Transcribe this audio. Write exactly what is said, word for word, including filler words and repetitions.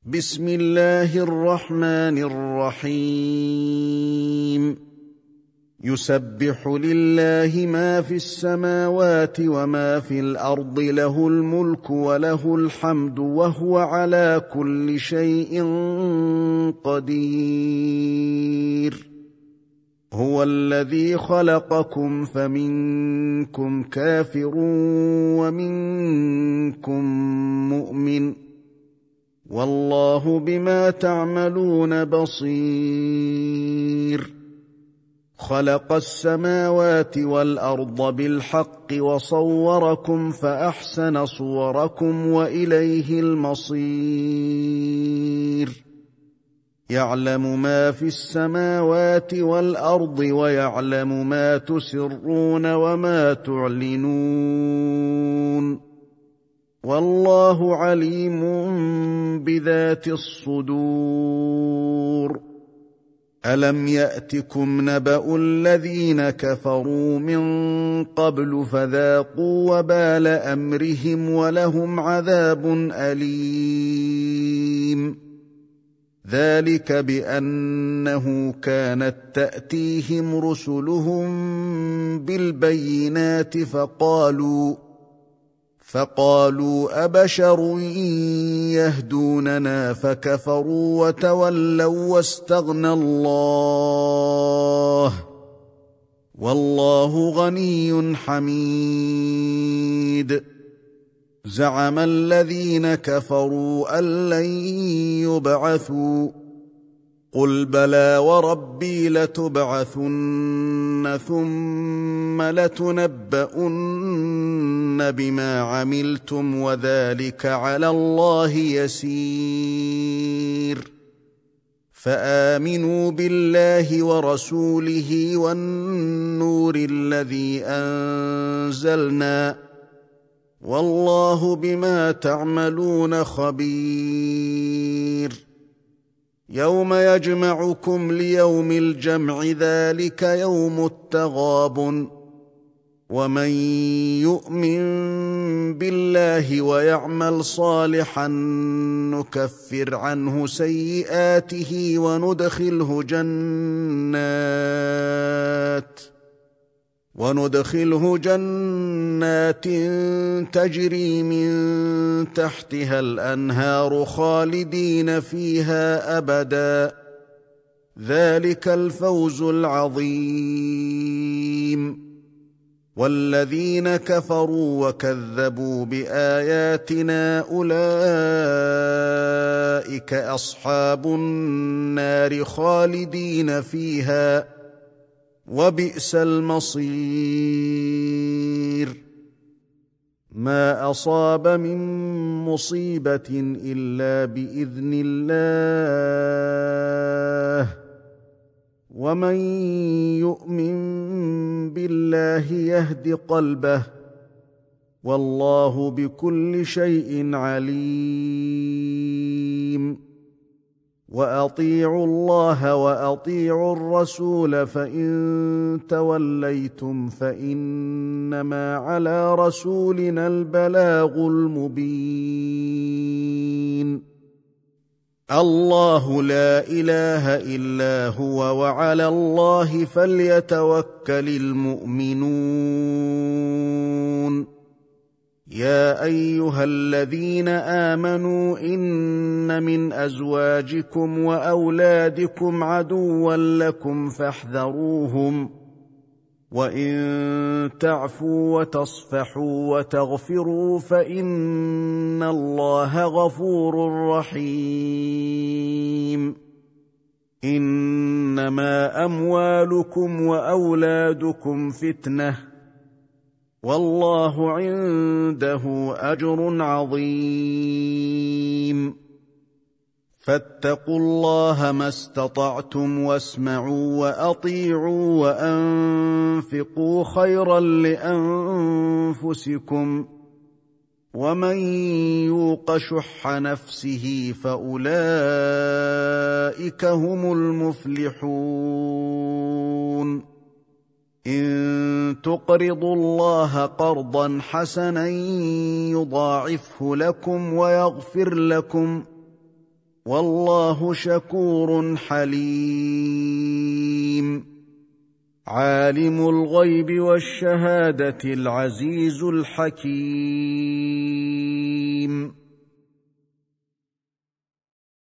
بسم الله الرحمن الرحيم يسبح لله ما في السماوات وما في الأرض له الملك وله الحمد وهو على كل شيء قدير هو الذي خلقكم فمنكم كافر ومنكم مؤمن والله بما تعملون بصير خلق السماوات والأرض بالحق وصوركم فأحسن صوركم وإليه المصير يعلم ما في السماوات والأرض ويعلم ما تسرون وما تعلنون والله عليم بذات الصدور ألم يأتكم نبأ الذين كفروا من قبل فذاقوا وبال أمرهم ولهم عذاب أليم ذلك بأنه كانت تأتيهم رسلهم بالبينات فقالوا فقالوا أبشر يهدوننا فكفروا وتولوا واستغنى الله والله غني حميد زعم الذين كفروا أن لن يبعثوا قل بلى وربي لتبعثن ثم لتنبؤن بما عملتم وذلك على الله يسير فآمنوا بالله ورسوله والنور الذي أنزلنا والله بما تعملون خبير يوم يجمعكم ليوم الجمع ذلك يوم التغابن ومن يؤمن بالله ويعمل صالحا نكفر عنه سيئاته وندخله جنات وندخله جنات تجري من تحتها الأنهار خالدين فيها أبدا ذلك الفوز العظيم والذين كفروا وكذبوا بآياتنا أولئك أصحاب النار خالدين فيها وبئس المصير ما أصاب من مصيبة إلا بإذن الله ومن يؤمن بالله يهد قلبه والله بكل شيء عليم وأطيعوا الله وأطيعوا الرسول فإن توليتم فإنما على رسولنا البلاغ المبين الله لا إله إلا هو وعلى الله فليتوكل المؤمنون يا أيها الذين آمنوا إن من أزواجكم وأولادكم عدوا لكم فاحذروهم وإن تعفوا وتصفحوا وتغفروا فإن الله غفور رحيم إنما أموالكم وأولادكم فتنة والله عنده أجر عظيم فاتقوا الله ما استطعتم واسمعوا وأطيعوا وأنفقوا خيرا لأنفسكم ومن يوق شح نفسه فأولئك هم المفلحون إن تقرضوا الله قرضا حسنا يضاعفه لكم ويغفر لكم والله شكور حليم عالم الغيب والشهاده العزيز الحكيم